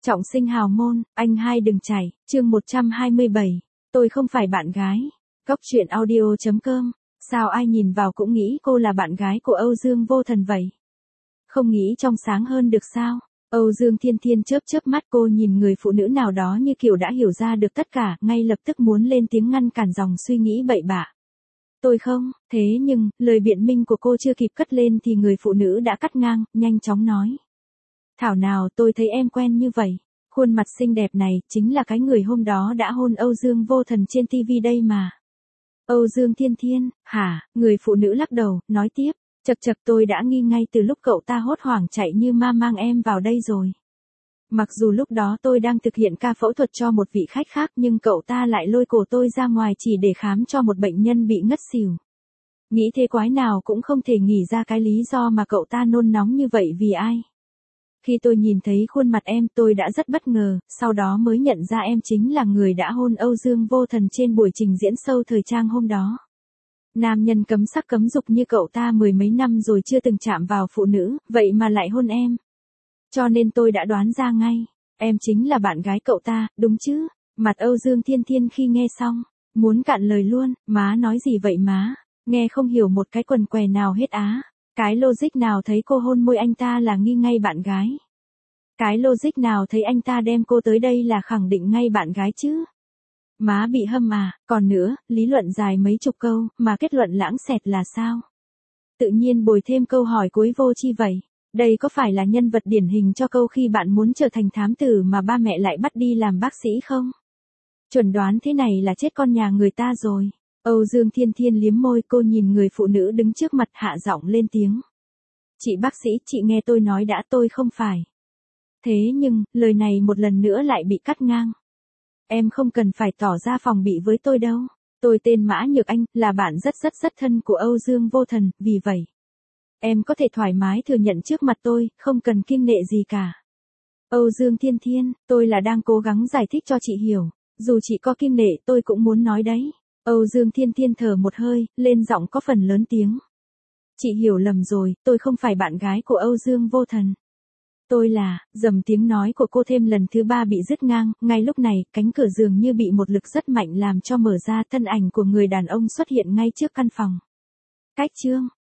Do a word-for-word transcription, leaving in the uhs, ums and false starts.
Trọng sinh hào môn, anh hai đừng chảy, chương một trăm hai mươi bảy, tôi không phải bạn gái. Góc truyện audio chấm com, sao ai nhìn vào cũng nghĩ cô là bạn gái của Âu Dương Vô Thần vậy? Không nghĩ trong sáng hơn được sao? Âu Dương Thiên Thiên chớp chớp mắt, cô nhìn người phụ nữ nào đó như kiểu đã hiểu ra được tất cả, ngay lập tức muốn lên tiếng ngăn cản dòng suy nghĩ bậy bạ. Tôi không, thế nhưng, lời biện minh của cô chưa kịp cất lên thì người phụ nữ đã cắt ngang, nhanh chóng nói. Thảo nào tôi thấy em quen như vậy, khuôn mặt xinh đẹp này chính là cái người hôm đó đã hôn Âu Dương Vô Thần trên ti vi đây mà. Âu Dương Thiên Thiên, hả, người phụ nữ lắc đầu, nói tiếp, chật chật tôi đã nghi ngay từ lúc cậu ta hốt hoảng chạy như ma mang em vào đây rồi. Mặc dù lúc đó tôi đang thực hiện ca phẫu thuật cho một vị khách khác nhưng cậu ta lại lôi cổ tôi ra ngoài chỉ để khám cho một bệnh nhân bị ngất xỉu. Nghĩ thế quái nào cũng không thể nghĩ ra cái lý do mà cậu ta nôn nóng như vậy vì ai. Khi tôi nhìn thấy khuôn mặt em tôi đã rất bất ngờ, sau đó mới nhận ra em chính là người đã hôn Âu Dương Vô Thần trên buổi trình diễn show thời trang hôm đó. Nam nhân cấm sắc cấm dục như cậu ta mười mấy năm rồi chưa từng chạm vào phụ nữ, vậy mà lại hôn em. Cho nên tôi đã đoán ra ngay, em chính là bạn gái cậu ta, đúng chứ? Mặt Âu Dương Thiên Thiên khi nghe xong, muốn cạn lời luôn, má nói gì vậy má? Nghe không hiểu một cái quần què nào hết á. Cái logic nào thấy cô hôn môi anh ta là nghi ngay bạn gái? Cái logic nào thấy anh ta đem cô tới đây là khẳng định ngay bạn gái chứ? Má bị hâm à, còn nữa, lý luận dài mấy chục câu, mà kết luận lãng xẹt là sao? Tự nhiên bồi thêm câu hỏi cuối vô chi vậy? Đây có phải là nhân vật điển hình cho câu khi bạn muốn trở thành thám tử mà ba mẹ lại bắt đi làm bác sĩ không? Chuẩn đoán thế này là chết con nhà người ta rồi. Âu Dương Thiên Thiên liếm môi, cô nhìn người phụ nữ đứng trước mặt hạ giọng lên tiếng. Chị bác sĩ, chị nghe tôi nói đã, tôi không phải. Thế nhưng, lời này một lần nữa lại bị cắt ngang. Em không cần phải tỏ ra phòng bị với tôi đâu. Tôi tên Mã Nhược Anh, là bạn rất rất rất thân của Âu Dương Vô Thần, vì vậy. Em có thể thoải mái thừa nhận trước mặt tôi, không cần kiêng nệ gì cả. Âu Dương Thiên Thiên, tôi là đang cố gắng giải thích cho chị hiểu. Dù chị có kiêng nệ tôi cũng muốn nói đấy. Âu Dương Thiên Thiên thở một hơi, lên giọng có phần lớn tiếng. Chị hiểu lầm rồi, tôi không phải bạn gái của Âu Dương Vô Thần. Tôi là, dầm tiếng nói của cô thêm lần thứ ba bị dứt ngang, ngay lúc này, cánh cửa giường như bị một lực rất mạnh làm cho mở ra, thân ảnh của người đàn ông xuất hiện ngay trước căn phòng. Cách chương,